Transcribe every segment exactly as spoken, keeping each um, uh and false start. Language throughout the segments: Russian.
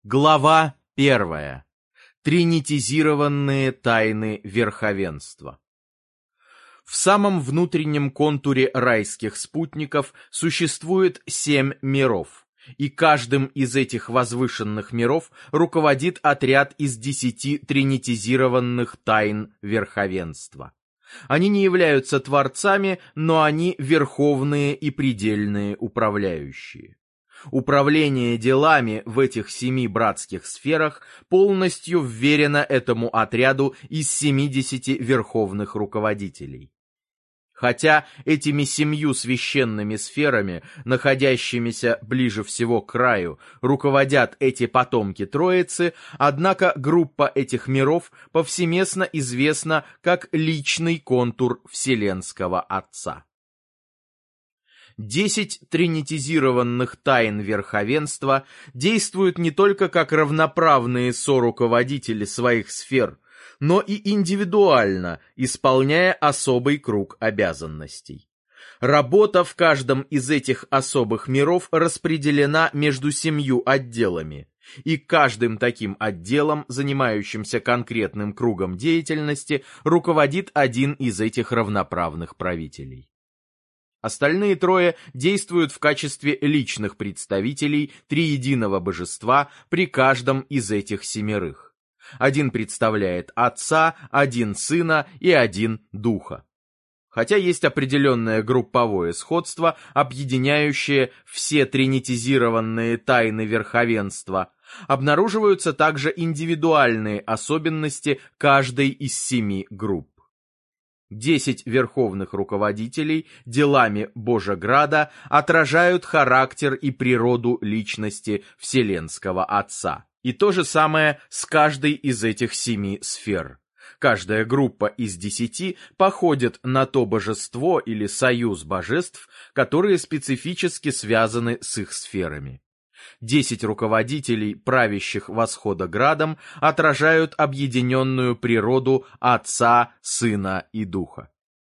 Глава первая. Тринитизированные тайны верховенства. В самом внутреннем контуре райских спутников существует семь миров, и каждым из этих возвышенных миров руководит отряд из десяти тринитизированных тайн верховенства. Они не являются творцами, но они верховные и предельные управляющие. Управление делами в этих семи братских сферах полностью вверено этому отряду из семидесяти верховных руководителей. Хотя этими семью священными сферами, находящимися ближе всего к краю, руководят эти потомки Троицы, однако группа этих миров повсеместно известна как личный контур Вселенского Отца. Десять тринитизированных тайн верховенства действуют не только как равноправные соруководители своих сфер, но и индивидуально, исполняя особый круг обязанностей. Работа в каждом из этих особых миров распределена между семью отделами, и каждым таким отделом, занимающимся конкретным кругом деятельности, руководит один из этих равноправных правителей. Остальные трое действуют в качестве личных представителей триединого божества при каждом из этих семерых. Один представляет Отца, один Сына и один Духа. Хотя есть определенное групповое сходство, объединяющее все тринитизированные тайны верховенства, обнаруживаются также индивидуальные особенности каждой из семи групп. Десять верховных руководителей делами Божеграда отражают характер и природу личности Вселенского Отца. И то же самое с каждой из этих семи сфер. Каждая группа из десяти походит на то божество или союз божеств, которые специфически связаны с их сферами. Десять руководителей, правящих Восходоградом, отражают объединенную природу Отца, Сына и Духа.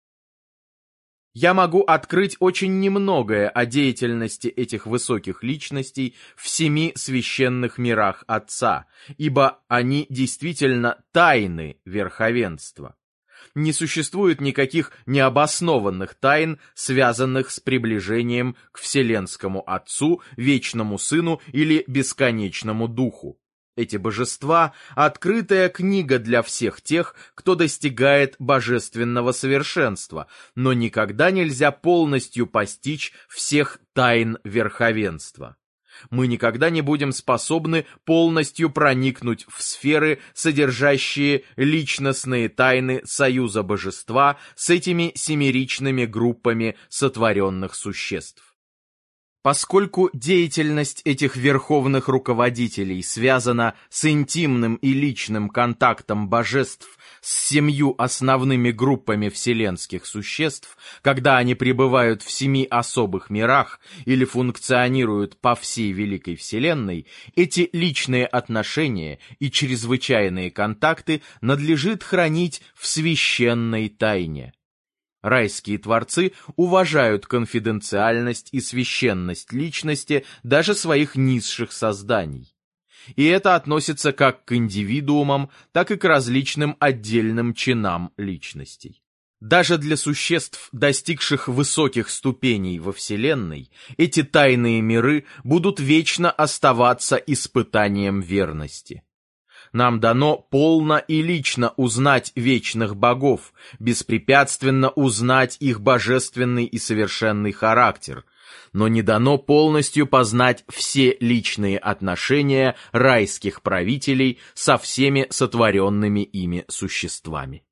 Я могу открыть очень немногое о деятельности этих высоких личностей в семи священных мирах Отца, ибо они действительно тайны верховенства. Не существует никаких необоснованных тайн, связанных с приближением к Вселенскому Отцу, Вечному Сыну или Бесконечному Духу. Эти божества — открытая книга для всех тех, кто достигает божественного совершенства, но никогда нельзя полностью постичь всех тайн верховенства. Мы никогда не будем способны полностью проникнуть в сферы, содержащие личностные тайны союза божества с этими семеричными группами сотворенных существ. Поскольку деятельность этих верховных руководителей связана с интимным и личным контактом божеств с семью основными группами вселенских существ, когда они пребывают в семи особых мирах или функционируют по всей Великой Вселенной, эти личные отношения и чрезвычайные контакты надлежит хранить в священной тайне. Райские творцы уважают конфиденциальность и священность личности даже своих низших созданий. И это относится как к индивидуумам, так и к различным отдельным чинам личностей. Даже для существ, достигших высоких ступеней во Вселенной, эти тайные миры будут вечно оставаться испытанием верности. Нам дано полно и лично узнать вечных богов, беспрепятственно узнать их божественный и совершенный характер, но не дано полностью познать все личные отношения райских правителей со всеми сотворенными ими существами.